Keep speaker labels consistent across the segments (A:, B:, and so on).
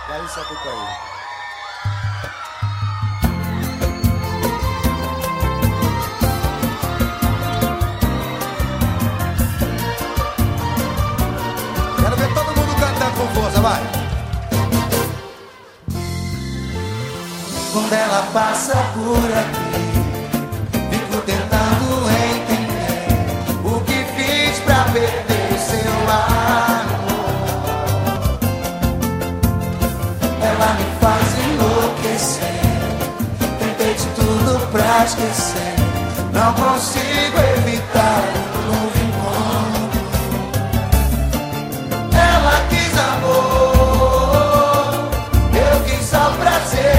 A: Daí Sapucaí. Quero ver todo mundo cantando com força, vai.
B: Quando ela passa por aqui, fico tentando entender o que fiz pra perder o seu amor. Ela me faz enlouquecer, tentei de tudo pra esquecer, não consigo evitar um novo encontro. Ela quis amor, eu quis só prazer.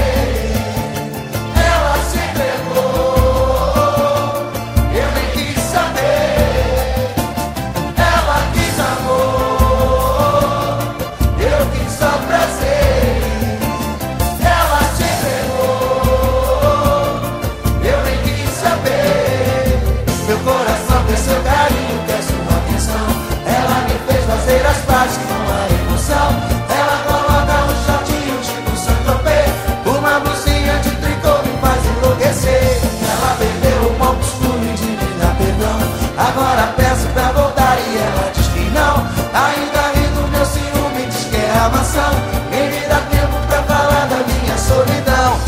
B: Meu coração quer seu carinho, quer sua atenção. Ela me fez fazer as pazes com a emoção. Ela coloca um shortinho tipo Saint-Tropez, uma blusinha de tricô me faz enlouquecer. Ela perdeu o bom costume de me dar perdão. Agora peço pra voltar e ela diz que não. Ainda ri do meu ciúme, diz que é amação. Nem me dá tempo pra falar da minha solidão.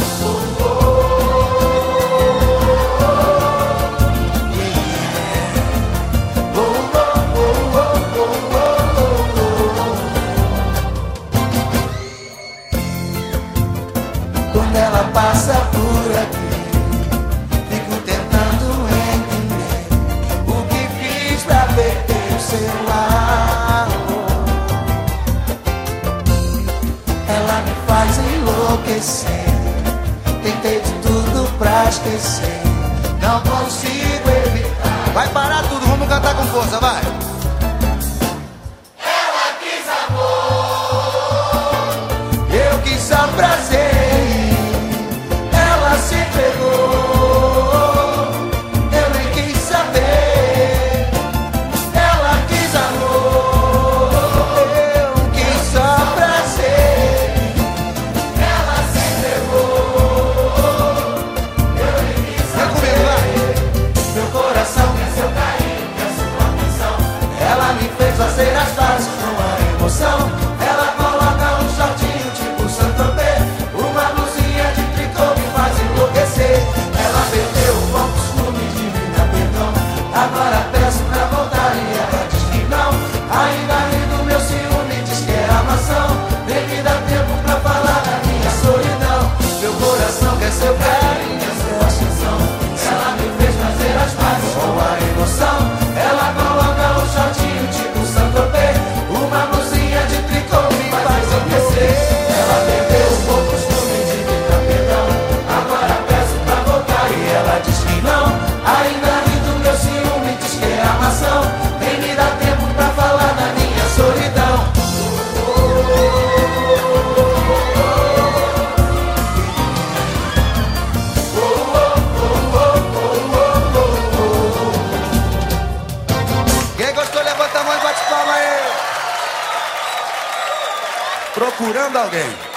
B: Quando ela passa por aqui, fico tentando entender o que fiz pra perder o seu amor. Ela me faz enlouquecer, tentei de tudo pra esquecer, não consigo evitar.
A: Vai parar tudo, vamos cantar com força, vai.
B: Ela quis amor, eu quis só prazer. Se pegou, eu nem quis saber. Ela quis amor, eu quis só prazer. Ela se pegou, eu nem quis saber. Meu coração quer seu carinho, quer sua atenção. Ela me fez fazer as pazes com a emoção. Ela coloca um shortinho tipo Saint-Tropez, uma blusinha de tricô me faz enlouquecer. Ela perdeu o bom costume de me dar perdão. Agora peço pra voltar e ela diz que não. Ainda ri do meu ciúme, diz que é amação. Nem me dá tempo pra falar da minha solidão. Meu coração quer seu carinho, quer sua atenção. Ela me fez fazer as pazes com a emoção. Ela coloca um shortinho tipo Saint-Tropez, uma blusinha de tricô me faz enlouquecer. Ela perdeu o bom costume de me dar perdão. Agora peço pra voltar e ela diz que não. Ainda ri do meu ciúme, diz que é amação. Nem me dá tempo pra falar da minha solidão.
A: Quem gostou, levanta a mão e bate palma aí. Procurando alguém.